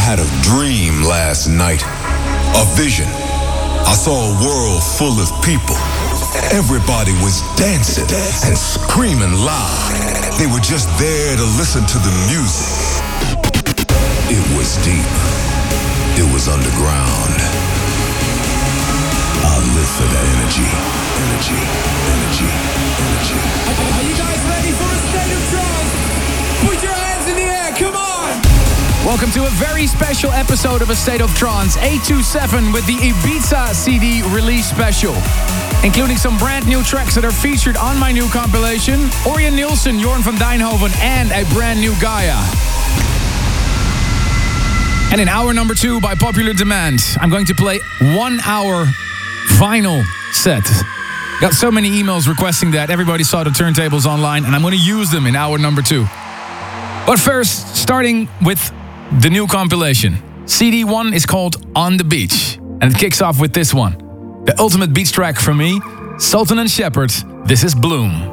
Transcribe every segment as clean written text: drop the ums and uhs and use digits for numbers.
had a dream last night. A vision. I saw a world full of people. Everybody was dancing and screaming loud. They were just there to listen to the music. It was deep. It was underground. I live for that energy. Energy. Energy. Energy. Are you guys ready for a state of trance? Put your hands in the air, come on! Welcome to a very special episode of A State of Trance 827 with the Ibiza CD release special, including some brand new tracks that are featured on my new compilation, Orjan Nilsen, Jorn van Deynhoven, and a brand new Gaia. And in hour number 2, by popular demand, I'm going to play 1 hour vinyl set. Got so many emails requesting that. Everybody saw the turntables online, and I'm going to use them in hour number 2. But first, starting with the new compilation. CD 1 is called On the Beach, and it kicks off with this one. The ultimate beach track from me, Sultan and Shepard. This is Bloom.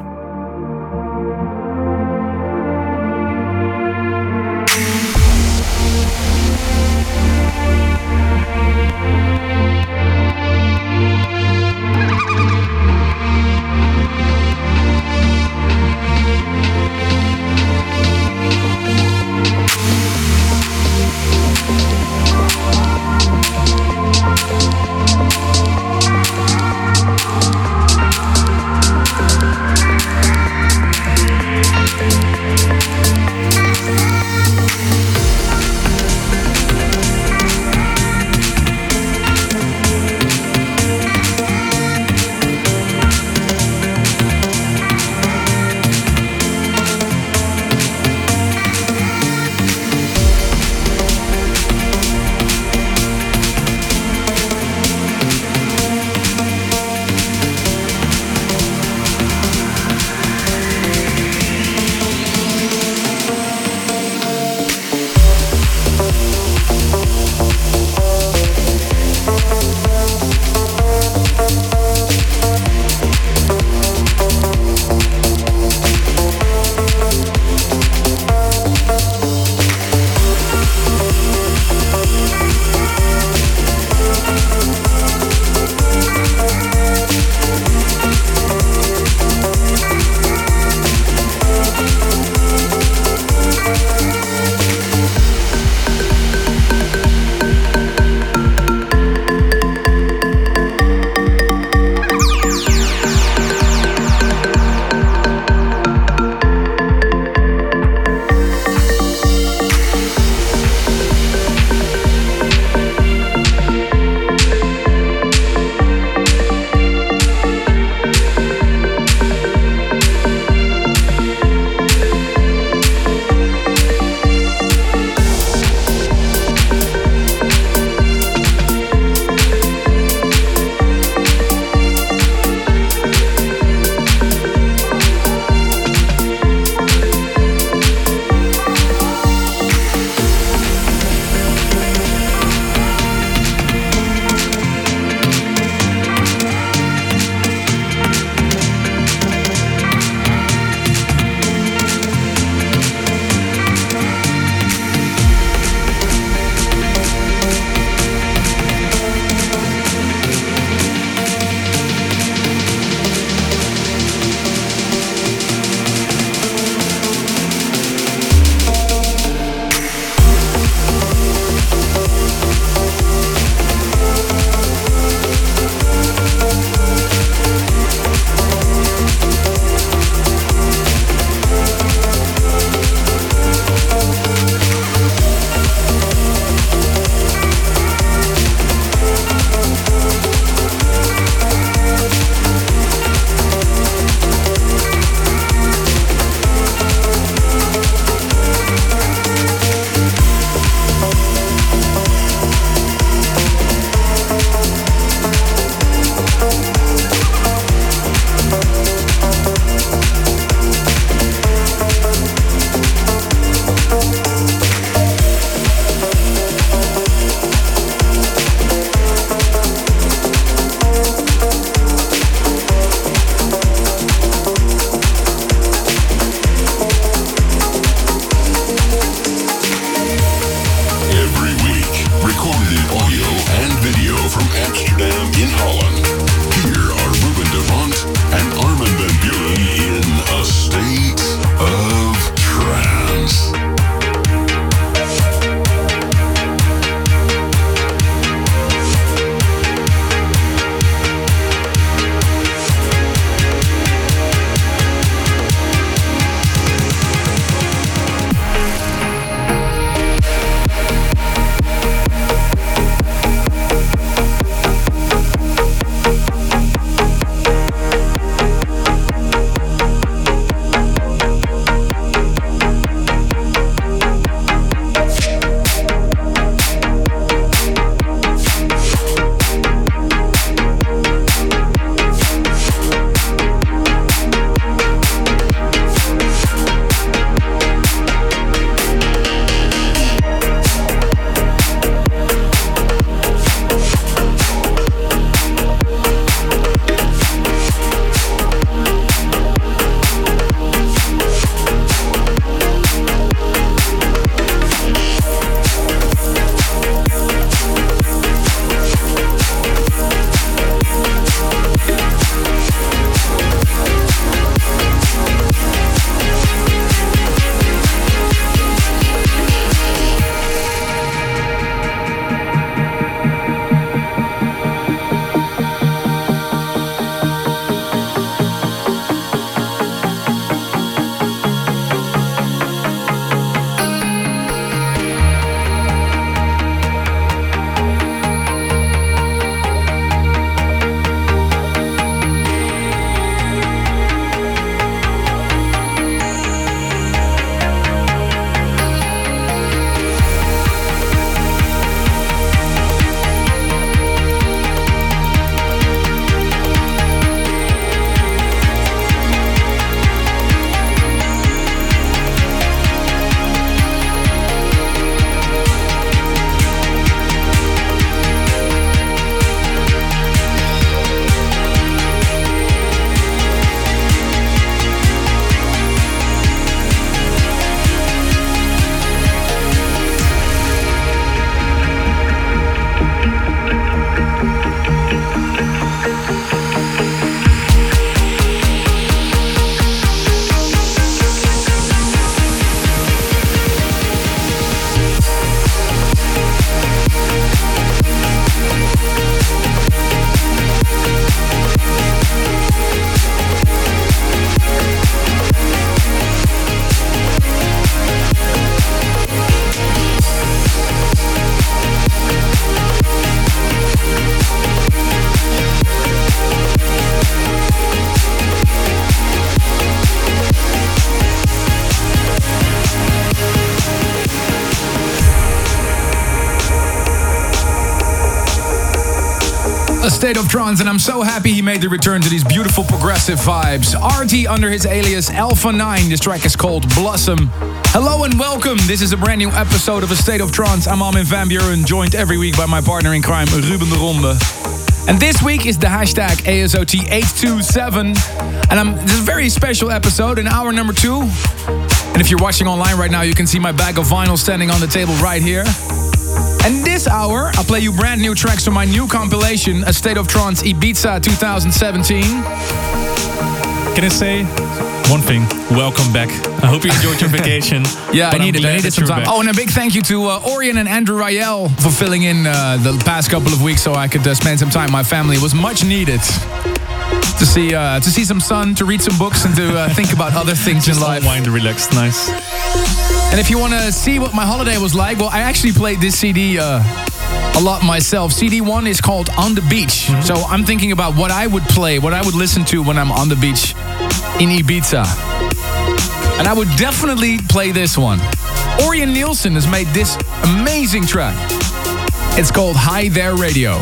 A State of Trance, and I'm so happy he made the return to these beautiful progressive vibes. RT under his alias Alpha 9. This track is called Blossom. Hello and welcome. This is a brand new episode of A State of Trance. I'm Armin van Buuren, joined every week by my partner in crime, Ruben de Ronde. And this week is the hashtag ASOT827. And this is a very special episode, in hour number 2. And if you're watching online right now, you can see my bag of vinyl standing on the table right here. And this hour, I'll play you brand new tracks from my new compilation, A State of Trance Ibiza 2017. Can I say one thing? Welcome back. I hope you enjoyed your vacation. Yeah, I needed some time. Oh, and a big thank you to Orion and Andrew Rayel for filling in the past couple of weeks so I could spend some time with my family. It was much needed to see some sun, to read some books, and to think about other things in life. Unwind, relax, nice. And if you want to see what my holiday was like, well, I actually played this CD a lot myself. CD 1 is called On the Beach. Mm-hmm. So I'm thinking about what I would play, what I would listen to when I'm on the beach in Ibiza. And I would definitely play this one. Orion Nielsen has made this amazing track. It's called Hi There Radio.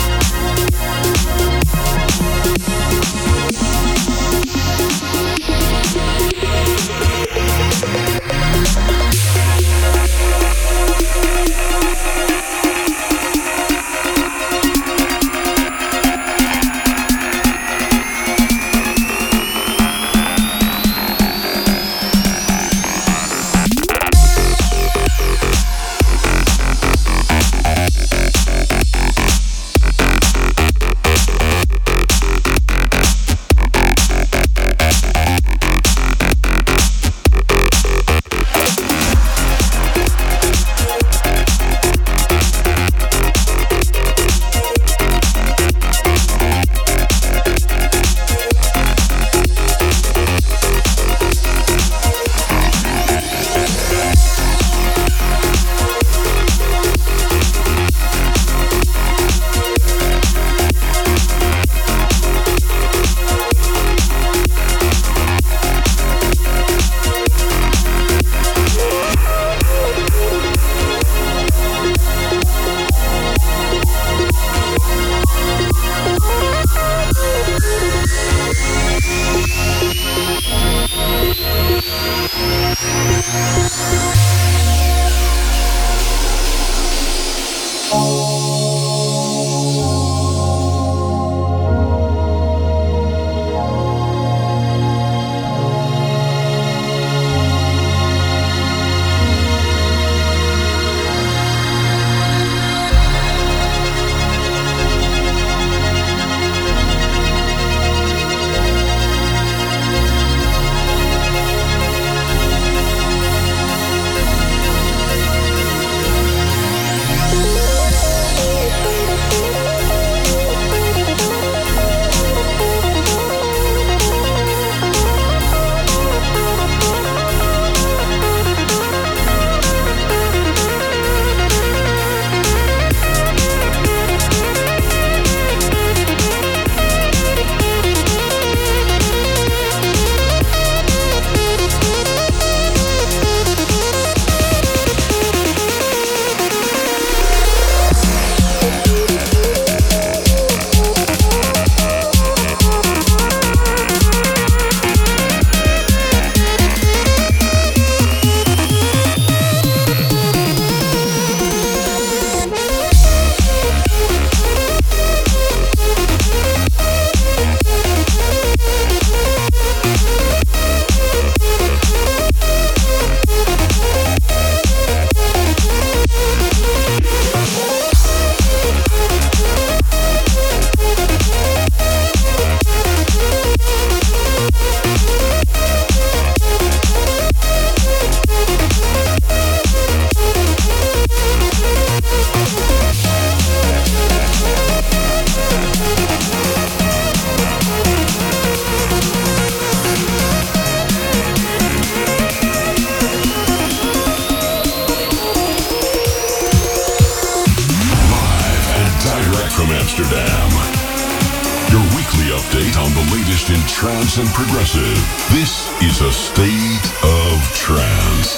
Trance and progressive. This is A State of Trance.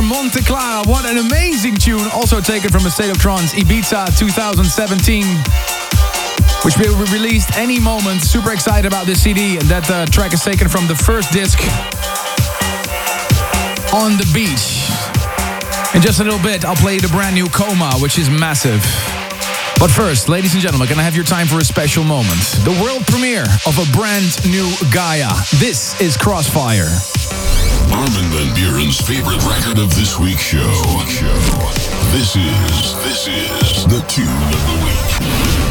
Monte Clara. What an amazing tune. Also taken from A State of Trance Ibiza 2017, which will be released any moment. Super excited about this CD. And that track is taken from the first disc, On the Beach. In just a little bit, I'll play the brand new Coma, which is massive. But first, ladies and gentlemen, can I have your time for a special moment? The world premiere of a brand new Gaia. This is Crossfire. Armin van Buuren's favorite record of this week's show. This is the tune of the week.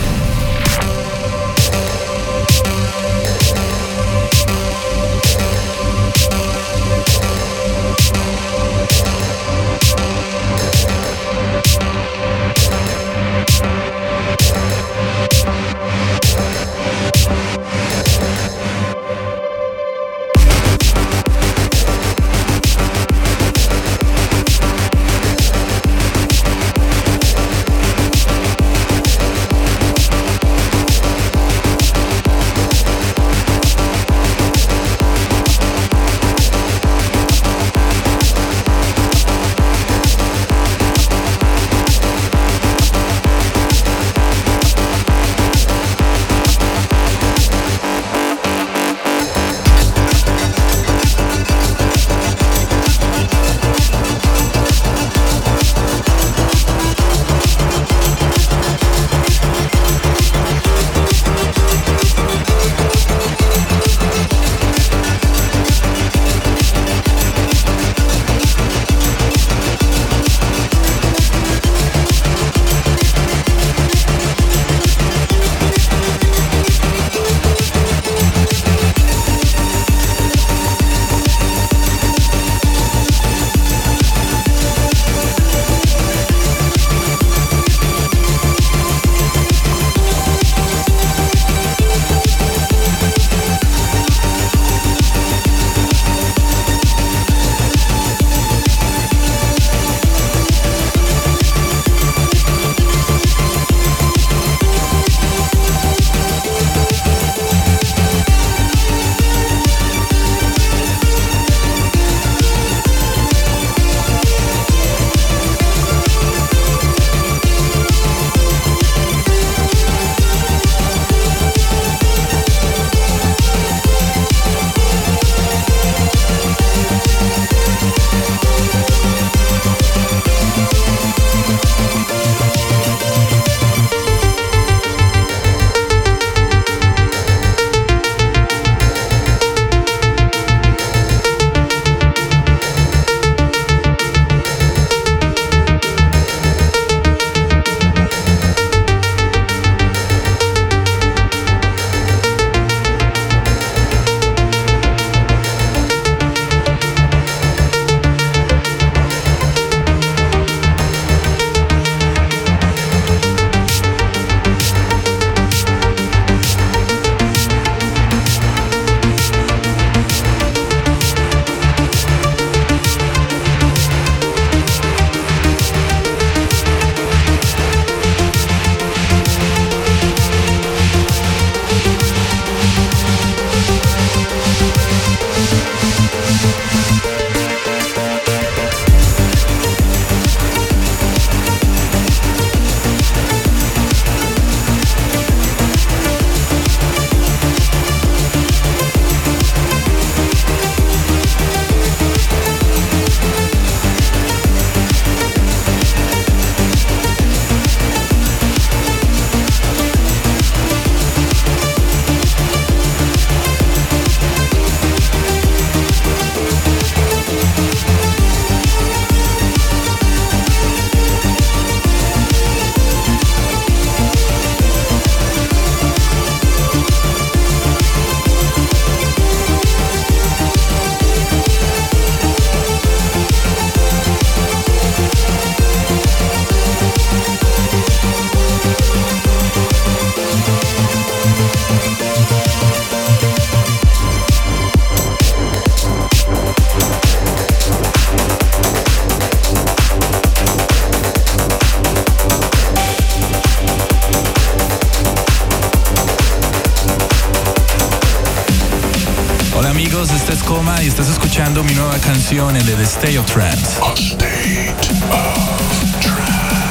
amigos, este es Coma y estás escuchando mi nueva canción en el State of Trance. A State of Trance.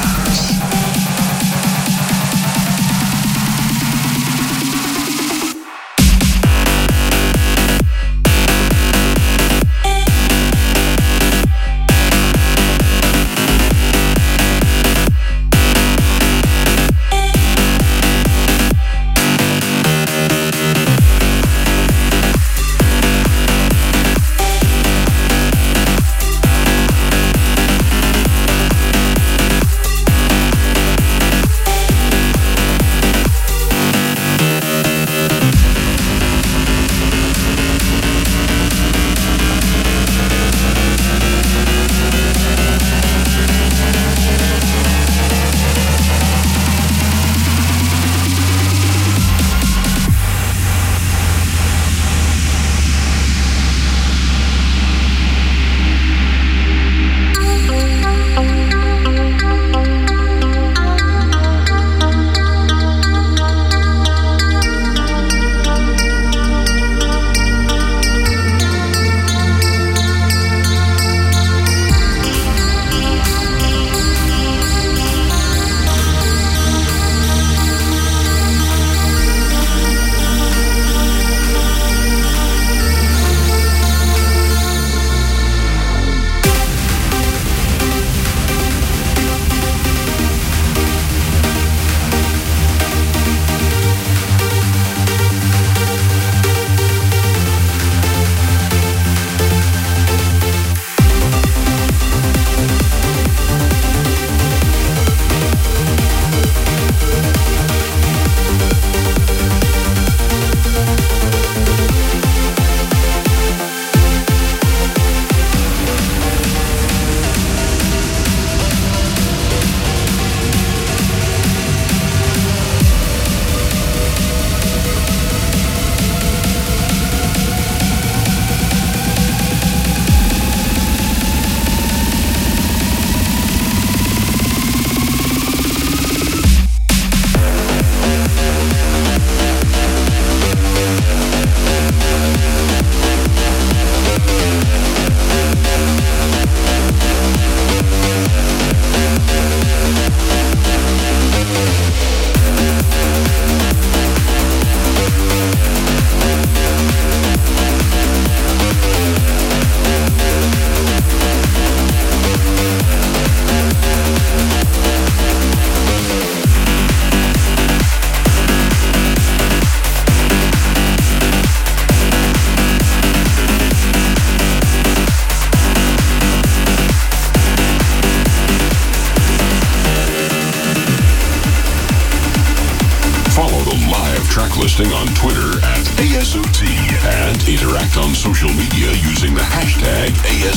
Listing on Twitter at ASOT and interact on social media using the hashtag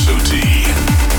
ASOT.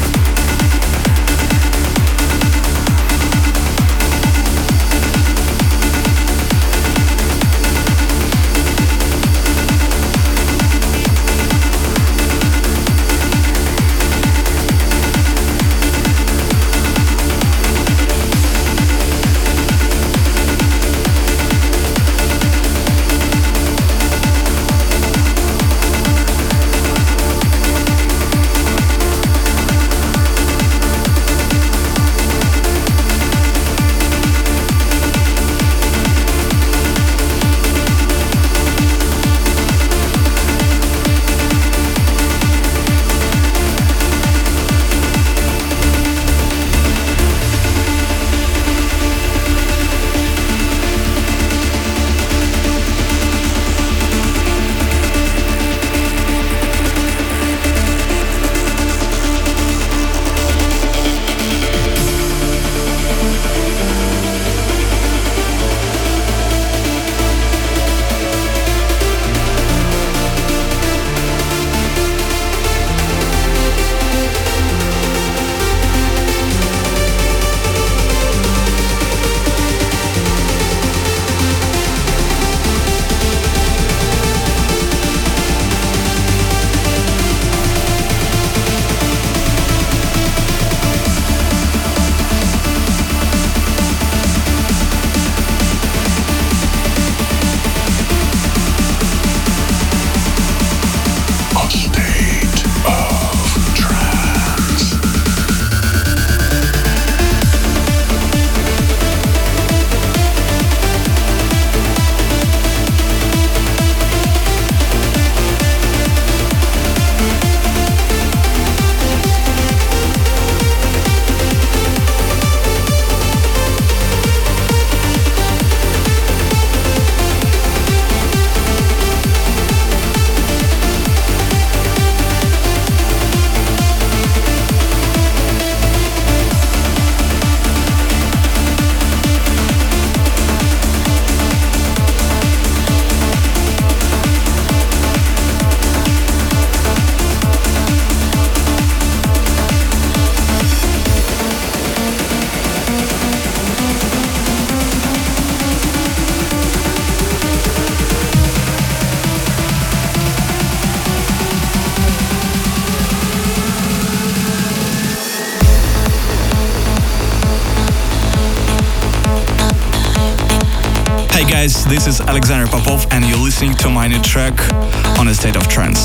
guys, this is Alexander Popov and you're listening to my new track on A State of Trance.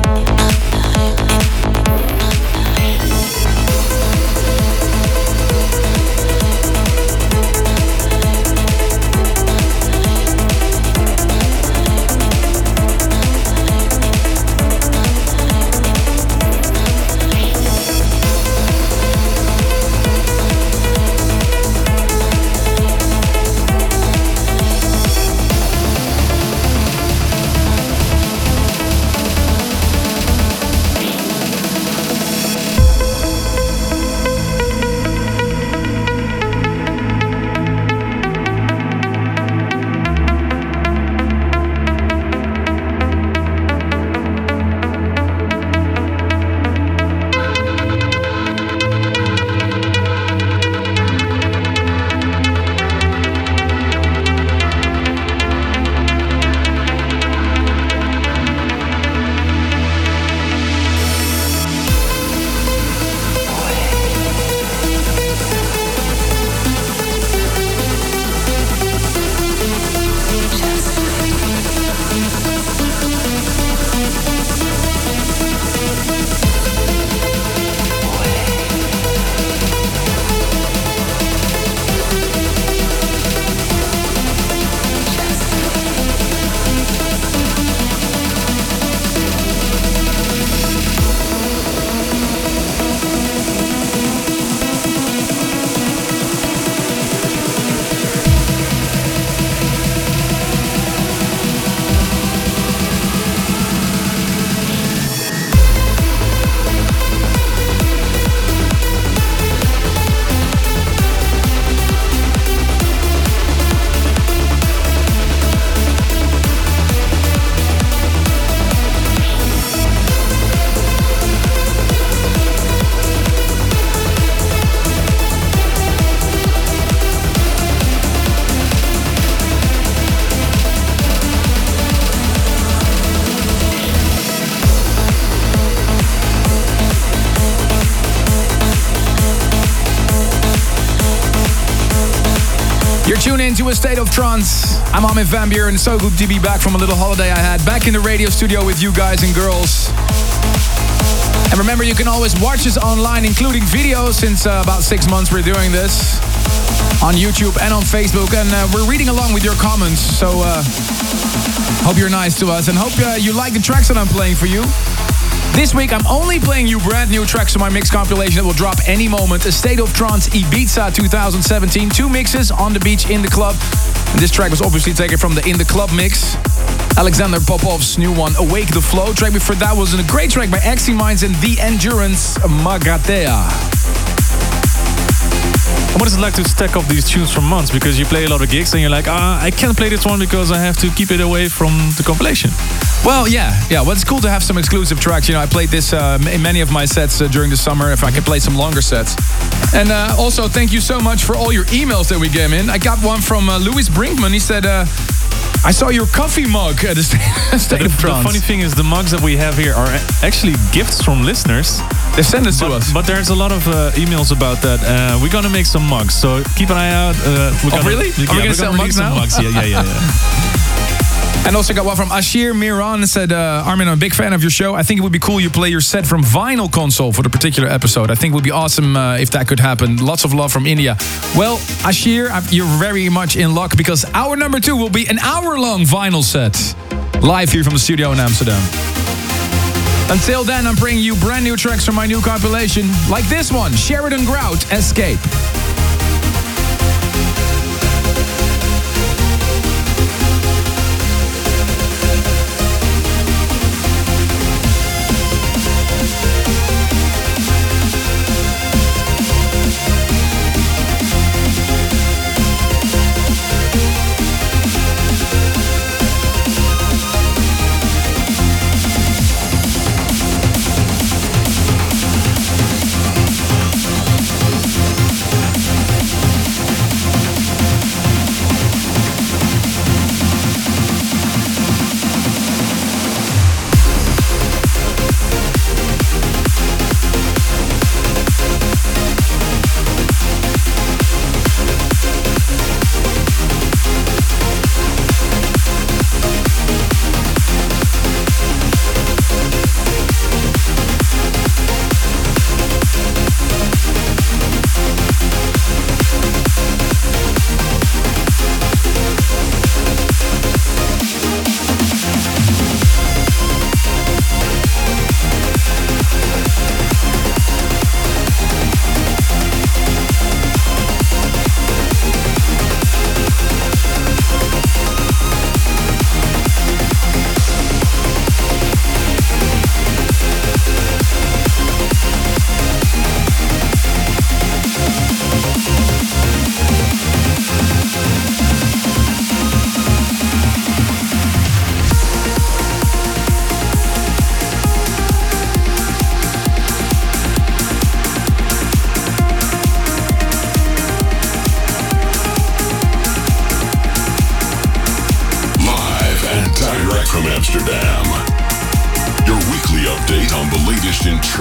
Tune in to A State of Trance. I'm Armin van Buuren. So good to be back from a little holiday I had. Back in the radio studio with you guys and girls. And remember, you can always watch us online, including videos. Since about 6 months we're doing this. On YouTube and on Facebook. And we're reading along with your comments. So hope you're nice to us. And hope you like the tracks that I'm playing for you. This week, I'm only playing you brand new tracks from my mix compilation that will drop any moment. A State of Trance Ibiza 2017. 2 mixes, on the beach, in the club. And this track was obviously taken from the In the Club mix. Alexander Popov's new one, Awake the Flow. Track before that was a great track by Axie Minds and The Endurance, Magatea. And what is it like to stack up these tunes for months? Because you play a lot of gigs and you're like, I can't play this one because I have to keep it away from the compilation. Well, yeah. Well, it's cool to have some exclusive tracks. You know, I played this in many of my sets during the summer, if I could play some longer sets. And also, thank you so much for all your emails that we gave in. I got one from Louis Brinkman. He said, I saw your coffee mug at the State of Trance. The funny thing is, the mugs that we have here are actually gifts from listeners. They send it to us. But there's a lot of emails about that. We're going to make some mugs, so keep an eye out. Really? Are we going to sell mugs now? Mugs. Yeah. And also got one from Ashir Miran. Said, Armin, I'm a big fan of your show. I think it would be cool you play your set from Vinyl Console for the particular episode. I think it would be awesome if that could happen. Lots of love from India. Well, Ashir, you're very much in luck because hour number 2 will be an hour-long vinyl set. Live here from the studio in Amsterdam. Until then, I'm bringing you brand new tracks from my new compilation. Like this one, Sheridan Grout, Escape.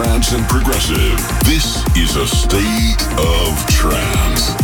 trance and progressive. This is a state of trance.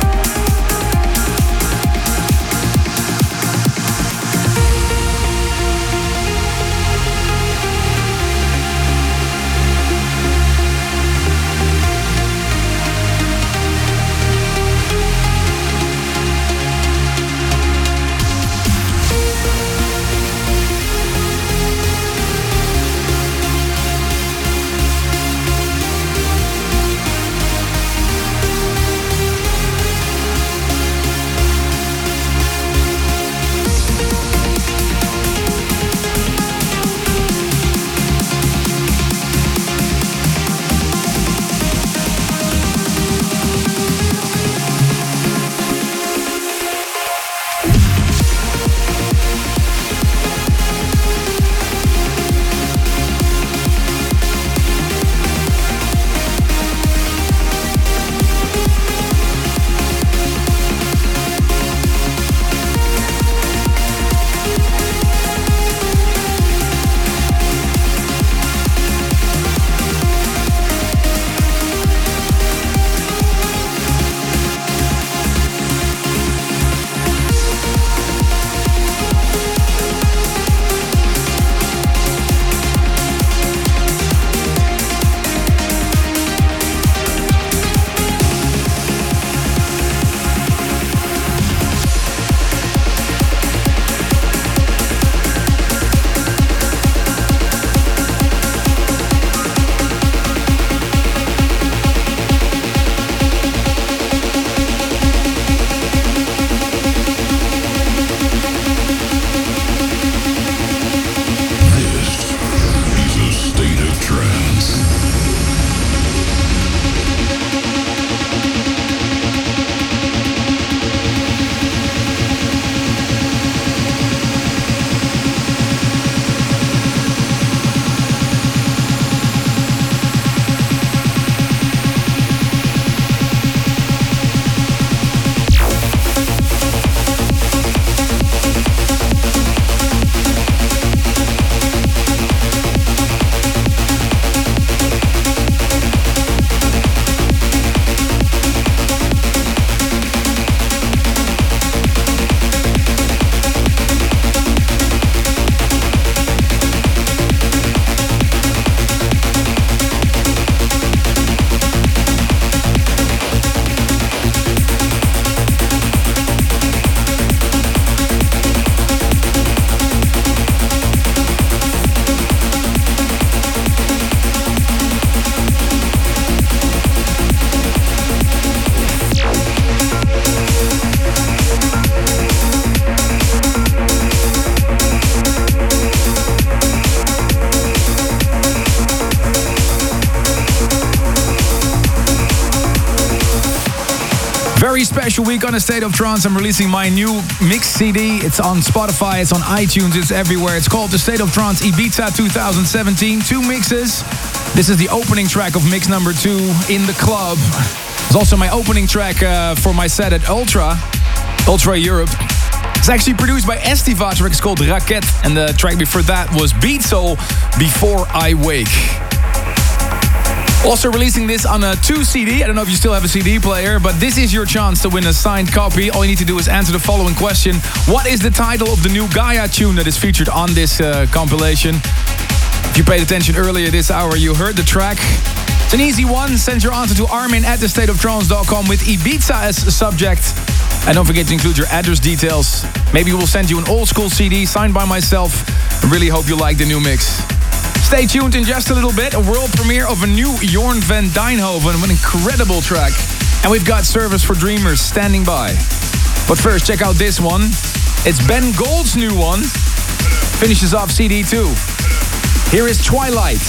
Very special week on A State of Trance. I'm releasing my new mix CD. It's on Spotify, it's on iTunes, it's everywhere. It's called The State of Trance Ibiza 2017. 2 mixes. This is the opening track of mix number 2 in the club. It's also my opening track for my set at Ultra Europe. It's actually produced by Estiva. The track is called Raket. And the track before that was Beat Soul, Before I Wake. Also releasing this on a 2 CD. I don't know if you still have a CD player, but this is your chance to win a signed copy. All you need to do is answer the following question. What is the title of the new Gaia tune that is featured on this compilation? If you paid attention earlier this hour, you heard the track. It's an easy one. Send your answer to armin@thestateoftrance.com with Ibiza as a subject. And don't forget to include your address details. Maybe we'll send you an old school CD signed by myself. I really hope you like the new mix. Stay tuned in just a little bit. A world premiere of a new Jorn van Dijnhoven. An incredible track. And we've got Service for Dreamers standing by. But first, check out this one. It's Ben Gold's new one. Finishes off CD 2. Here is Twilight.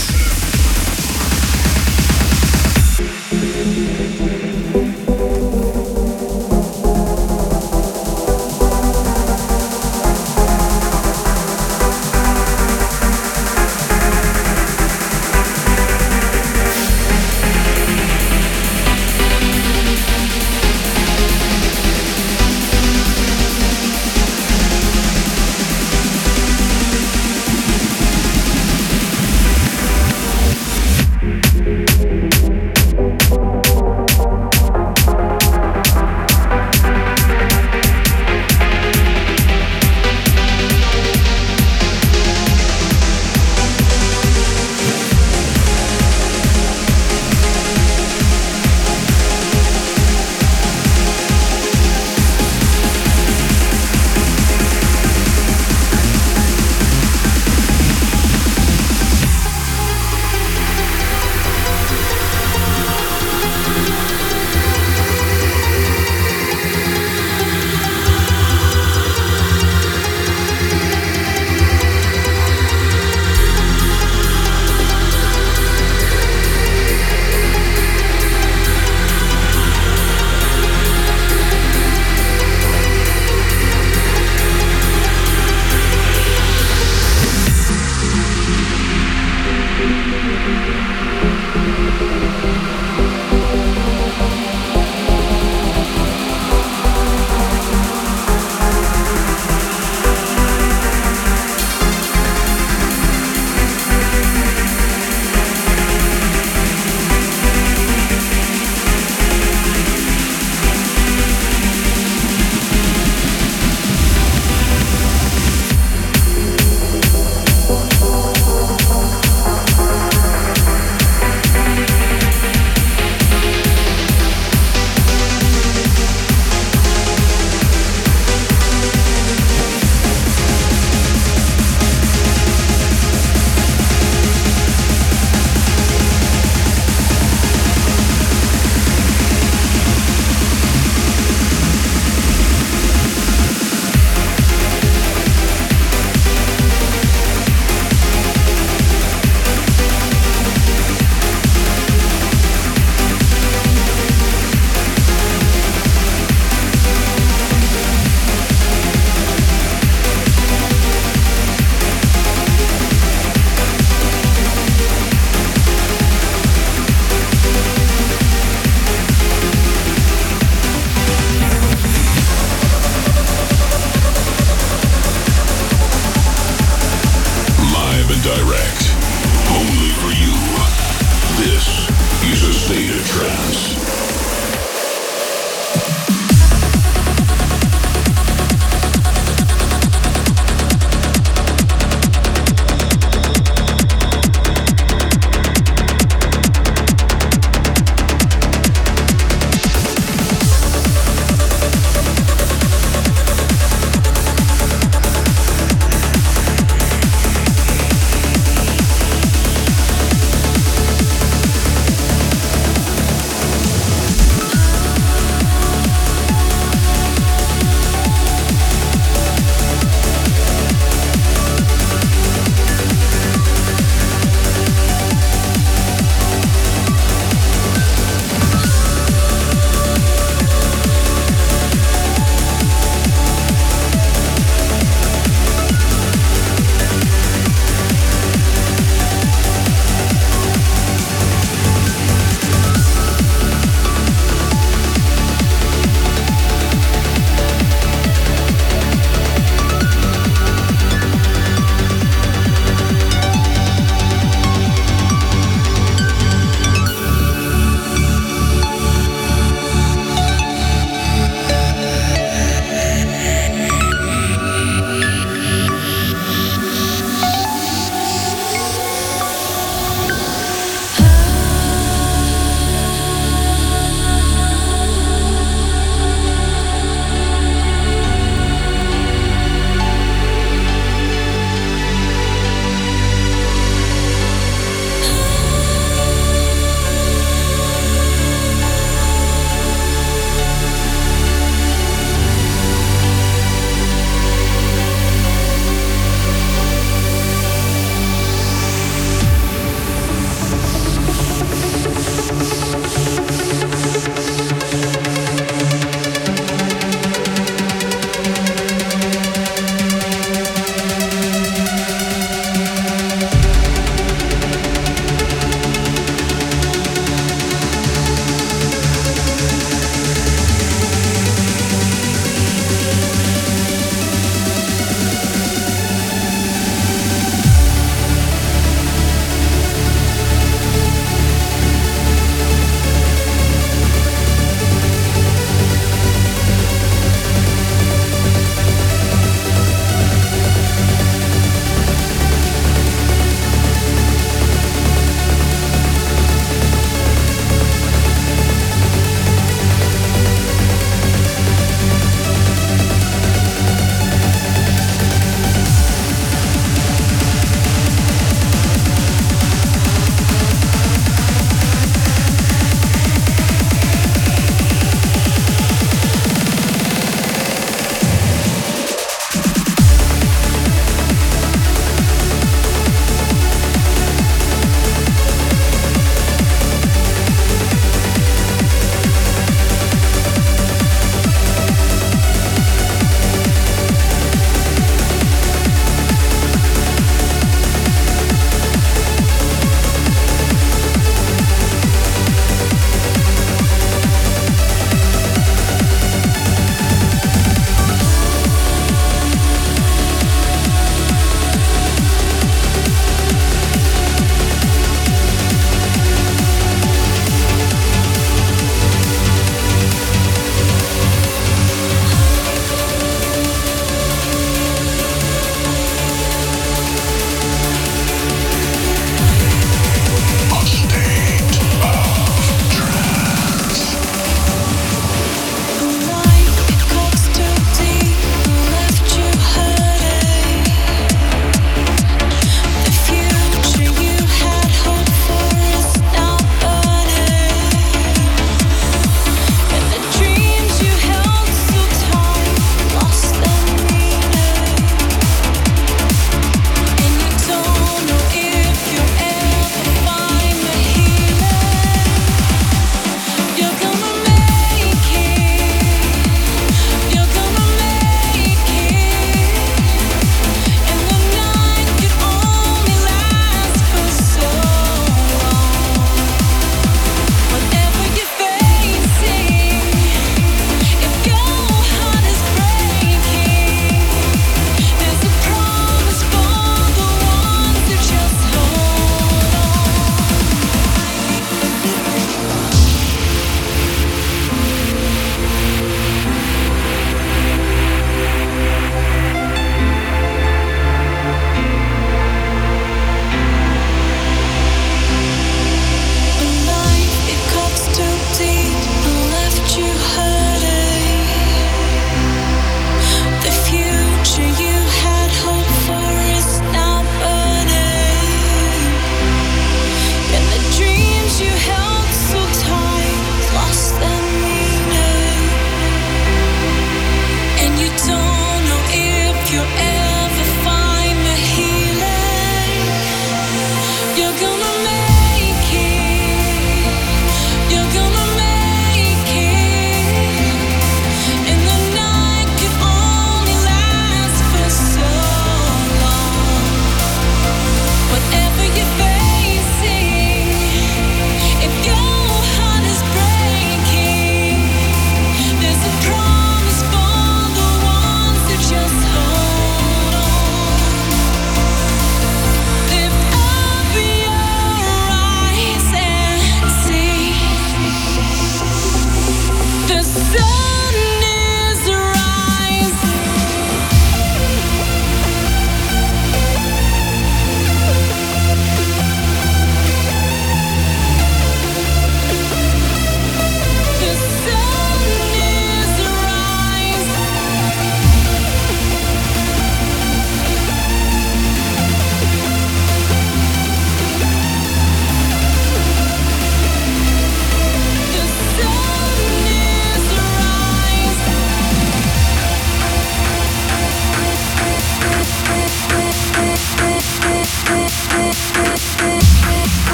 direct. Only for you. This is a state of trance.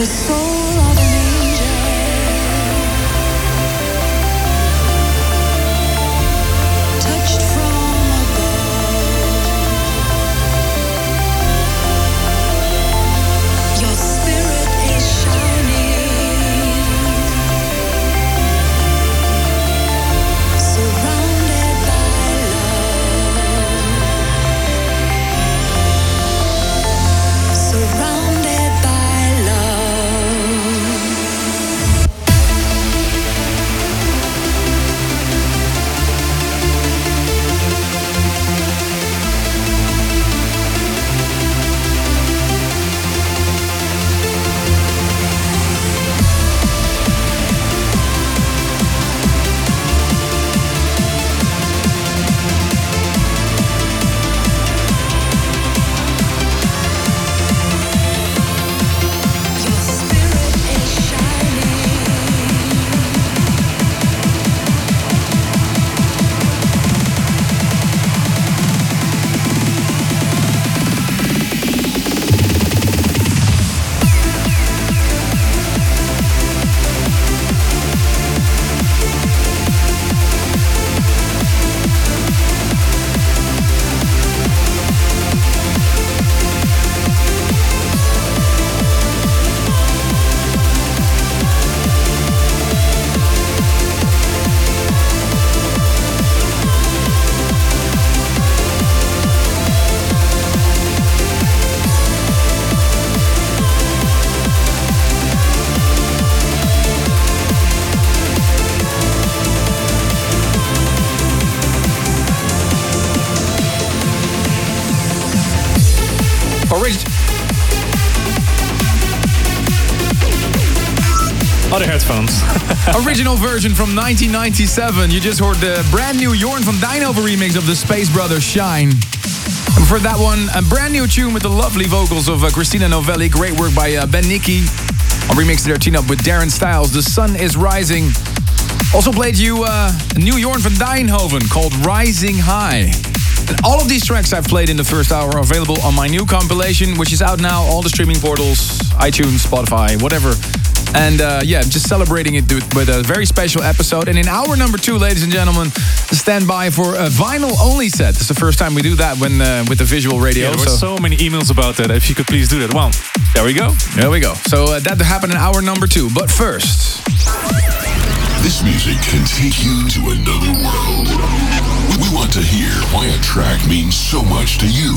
Other headphones. Original version from 1997. You just heard the brand new Jorn van Deynhoven remix of the Space Brothers Shine. And for that one, a brand new tune with the lovely vocals of Christina Novelli. Great work by Ben Nicky. On remix their team up with Darren Styles. The Sun is Rising. Also played you a new Jorn van Deynhoven called Rising High. And all of these tracks I've played in the first hour are available on my new compilation, which is out now, all the streaming portals, iTunes, Spotify, whatever. And yeah, just celebrating it with a very special episode. And in hour number 2, ladies and gentlemen, stand by for a vinyl-only set. It's the first time we do that when with the visual radio. Yeah, there were so many emails about that. If you could please do that. Well, there we go. There we go. So that happened in hour number 2. But first... This music can take you to another world. We want to hear why a track means so much to you.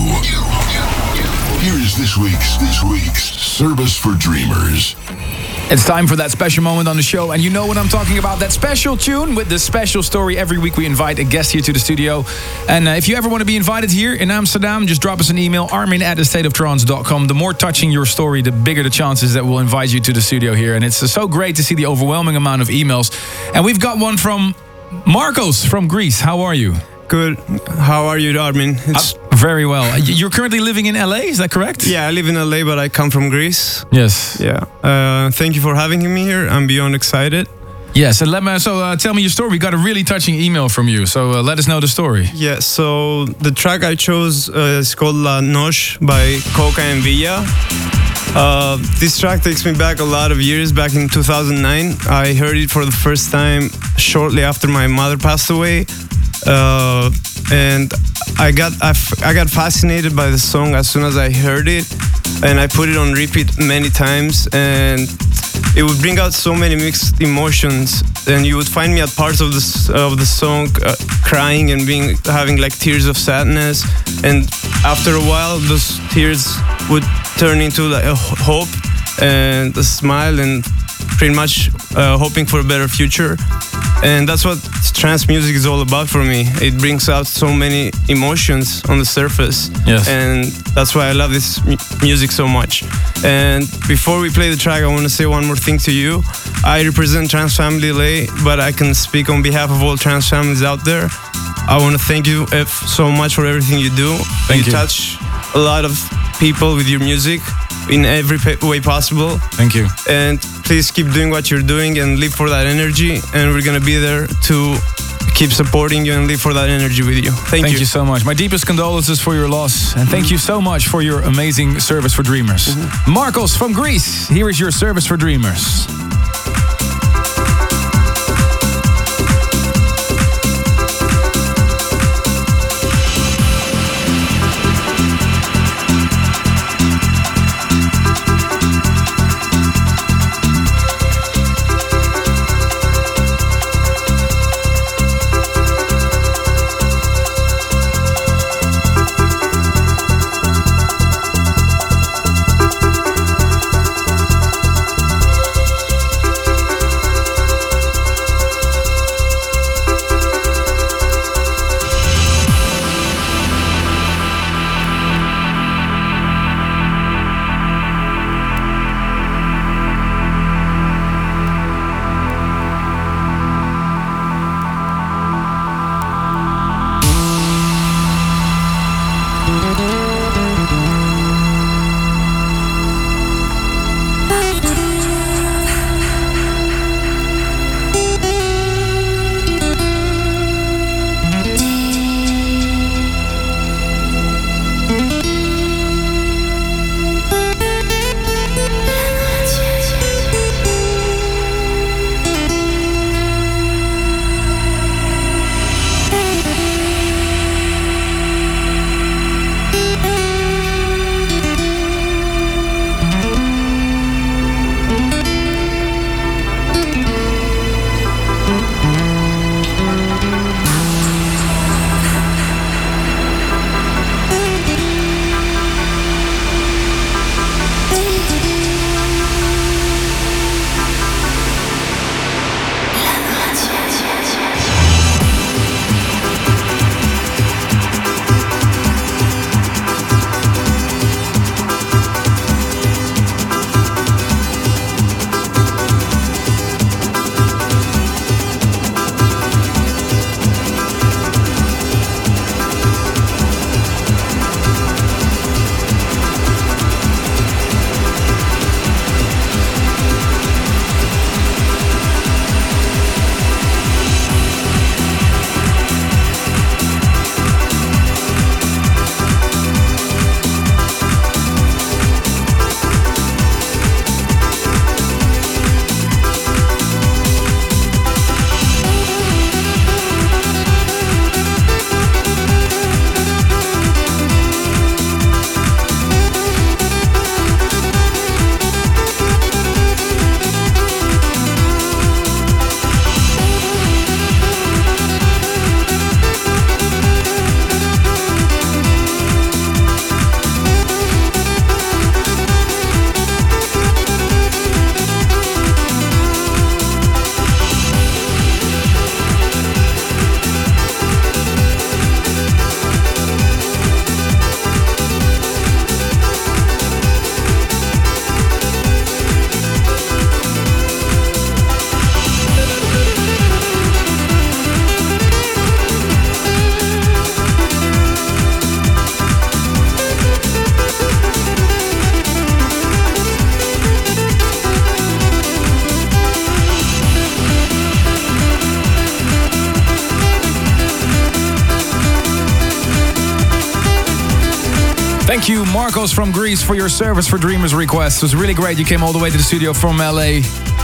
Here is this week's Service for Dreamers. It's time for that special moment on the show, and you know what I'm talking about. That special tune with the special story. Every week we invite a guest here to the studio. And if you ever want to be invited here in Amsterdam, just drop us an email, armin@astateoftrance.com. The more touching your story, the bigger the chances that we'll invite you to the studio here. And it's so great to see the overwhelming amount of emails. And we've got one from Marcos from Greece. How are you? Good. How are you, Armin? Very well. You're currently living in LA, is that correct? Yeah, I live in LA, but I come from Greece. Yes. Yeah. Thank you for having me here. I'm beyond excited. Yes, and tell me your story. We got a really touching email from you, so let us know the story. Yeah, so the track I chose is called La Noche by Coca and Villa. This track takes me back a lot of years, back in 2009. I heard it for the first time shortly after my mother passed away. And I got fascinated by the song as soon as I heard it, and I put it on repeat many times, and it would bring out so many mixed emotions. And you would find me at parts of the song crying and having like tears of sadness, and after a while those tears would turn into like a hope and a smile, and pretty much hoping for a better future. And that's what trance music is all about for me. It brings out so many emotions on the surface. Yes. And that's why I love this music so much. And before we play the track, I want to say one more thing to you. I represent Trance Family LA, but I can speak on behalf of all trance families out there. I want to thank you so much for everything you do. Thank you. Touch a lot of people with your music in every way possible. Thank you. And please keep doing what you're doing and live for that energy. And we're going to be there to keep supporting you and live for that energy with you. Thank you so much. My deepest condolences for your loss, and thank you so much for your amazing service for Dreamers. Marcos from Greece, here is your service for Dreamers. Thank you, Marcos from Greece, for your service for Dreamers request. It was really great. You came all the way to the studio from LA.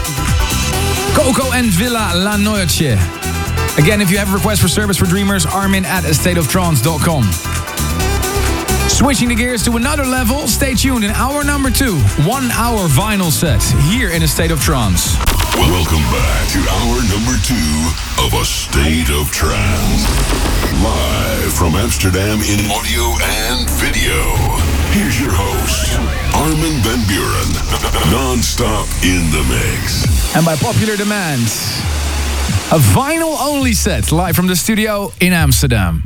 Coco and Villa La Noche. Again, if you have a request for service for Dreamers, armin@astateoftrance.com. Switching the gears to another level, stay tuned in hour number 2, 1 hour vinyl set here in A State of Trance. Welcome back to hour number 2 of A State of Trance. Live from Amsterdam in audio and video. Here's your host, Armin van Buuren. Non-stop in the mix. And by popular demand, a vinyl-only set live from the studio in Amsterdam.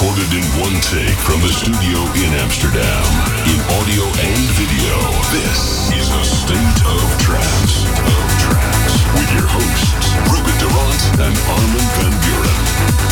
recorded in one take from the studio in Amsterdam, in audio and video. This is a State of Trance. With your hosts, Ruben Durant and Armin van Buren.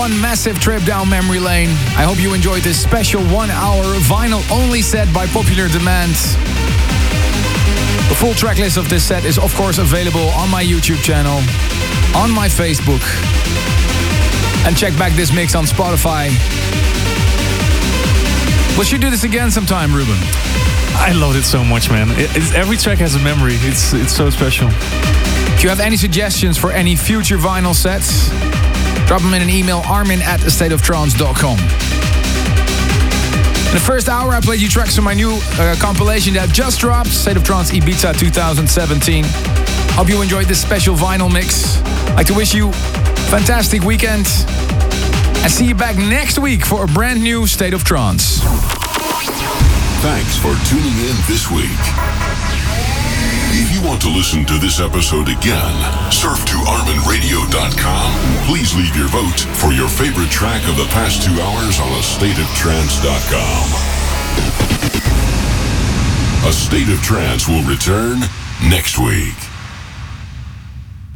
one massive trip down memory lane. I hope you enjoyed this special 1 hour vinyl-only set by popular demand. The full track list of this set is of course available on my YouTube channel, on my Facebook. And check back this mix on Spotify. We should do this again sometime, Ruben. I loved it so much, man. Every track has a memory. It's so special. If you have any suggestions for any future vinyl sets, drop them in an email, armin@astateoftrance.com. In the first hour, I played you tracks from my new compilation that just dropped, State of Trance Ibiza 2017. Hope you enjoyed this special vinyl mix. I'd like to wish you a fantastic weekend and see you back next week for a brand new State of Trance. Thanks for tuning in this week. If you want to listen to this episode again, surf to ArminRadio.com. Please leave your vote for your favorite track of the past 2 hours on AStateOfTrance.com. A State of Trance will return next week.